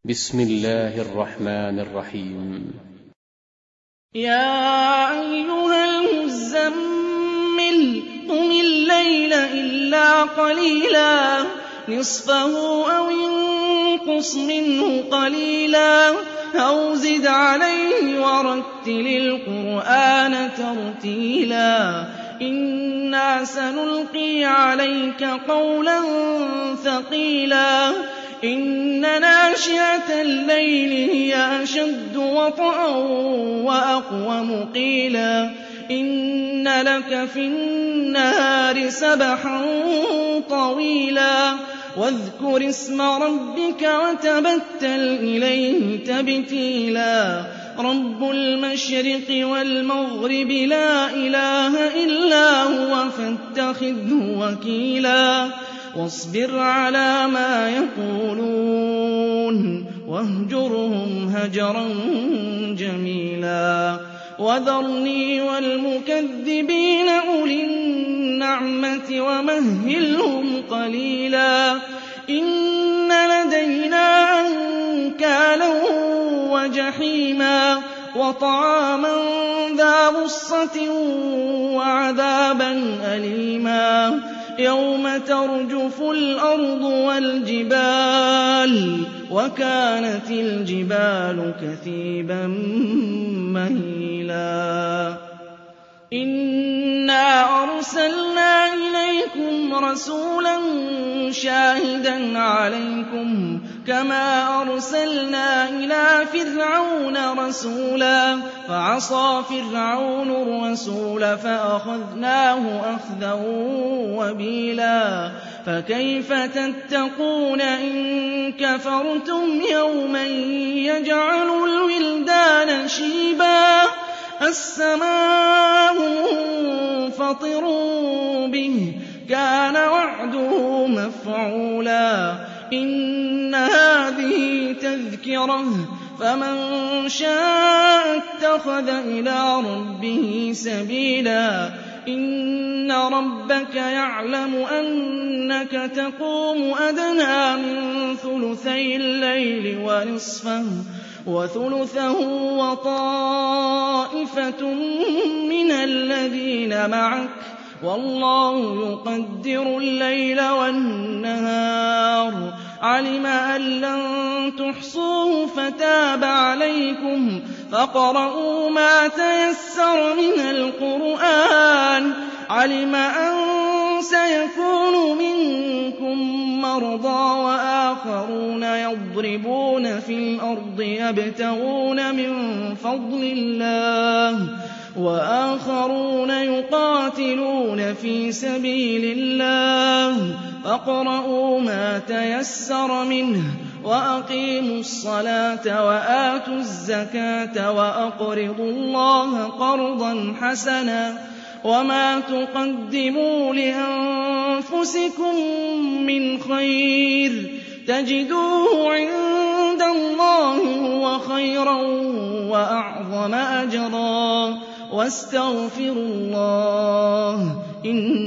بسم الله الرحمن الرحيم. يا أيها المزمل قم الليل إلا قليلا نصفه أو انقص منه قليلا أو زد عليه ورتل القرآن ترتيلا إنا سنلقي عليك قولا ثقيلا إن ناشئة الليل هي أشد وطئا وأقوم قيلا إن لك في النهار سبحا طويلا واذكر اسم ربك وتبتل إليه تبتيلا رب المشرق والمغرب لا إله إلا هو فاتخذه وكيلا واصبر على ما يقولون واهجرهم هجرا جميلا وذرني والمكذبين أولي النعمة ومهلهم قليلا إن لدينا أنكالا وجحيما وطعاما ذا غصة وعذابا أليما يوم ترجف الأرض والجبال وكانت الجبال كثيبا مهيلا إنا أرسلنا إليكم رسولا شاهدا عليكم كما أرسلنا إلى فرعون رسولا فعصى فرعون الرسول فأخذناه أخذا وبيلا فكيف تتقون إن كفرتم يوما يجعل الولدان شيبا السماء منفطر به كان وعده مفعولا إن هذه تذكرة فمن شاء اتخذ إلى ربه سبيلا إن ربك يعلم أنك تقوم أدنى من ثلثي الليل ونصفه وثلثه وطائفة من الذين معك والله يقدر الليل والنهار علم أن لن تحصوه فتاب عليكم فاقرؤوا ما تيسر من القرآن علم أن سيكون منكم مرضى وآخرون يضربون في الأرض يبتغون من فضل الله وآخرون يقاتلون في سبيل الله فاقرؤوا ما تيسر منه وأقيموا الصلاة وآتوا الزكاة وأقرضوا الله قرضا حسنا وما تقدموا لأنفسكم من خير تجدوه عند الله هو خيرا وأعظم أجرا واستغفروا الله إن